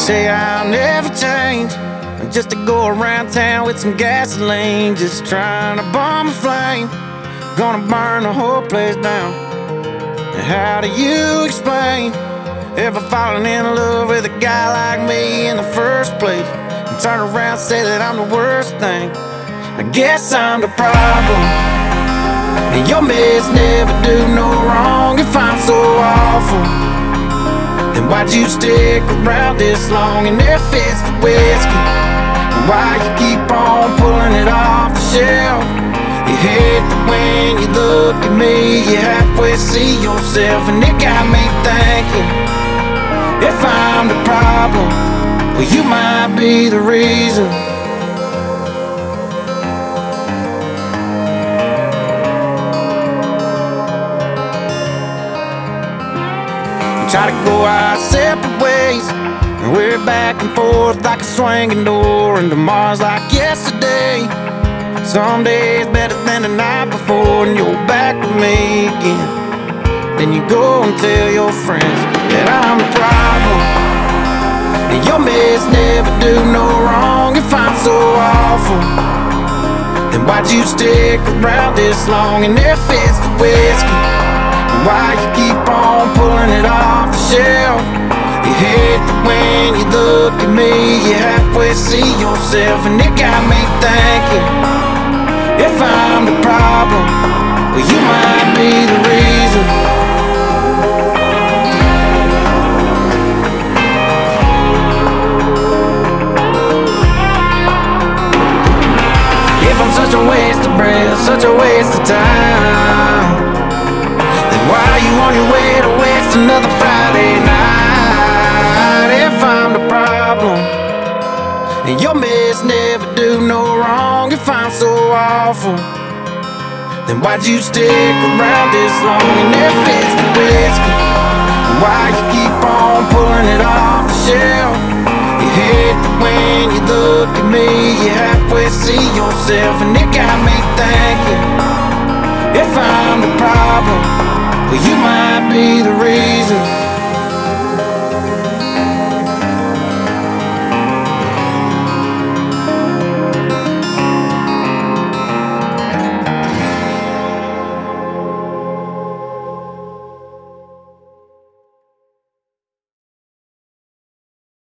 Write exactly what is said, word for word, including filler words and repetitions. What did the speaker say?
Say I'll never change, just to go around town with some gasoline, just trying to bomb a flame, gonna burn the whole place down. And how do you explain ever falling in love with a guy like me in the first place, and turn around and say that I'm the worst thing? I guess I'm the problem, and your mess never do no wrong. If I'm so awful, then why'd you stick around this long? And if it's the whiskey, then why you keep on pulling it off the shelf? You hate that when you look at me, you halfway see yourself, and it got me thinking, if I'm the problem, well, you might be the reason. Try to go our separate ways, and we're back and forth like a swinging door, and tomorrow's like yesterday. Some days better than the night before, and you're back with me again. Then you go and tell your friends that I'm the problem, and your mess never do no wrong. If I'm so awful, then why'd you stick around this long? And if it's the whiskey, why you keep on pulling it off the shelf? You hate that when you look at me, you halfway see yourself, and it got me thinking, if I'm the problem, well, you might be the reason. If I'm such a waste of breath, such a waste of time, why are you on your way to waste another Friday night? If I'm the problem, and your mess never do no wrong. If I'm so awful, then why'd you stick around this long? And if it's the whiskey, why you keep on pulling it off the shelf? You hate that when you look at me, you halfway see yourself, and it got me thinking, if I'm the problem, well, you might be the reason.